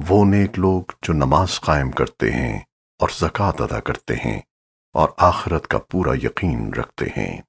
वो नेक लोग जो नमाज कायम करते हैं और ज़कात अदा करते हैं और आखिरत का पूरा यकीन रखते हैं।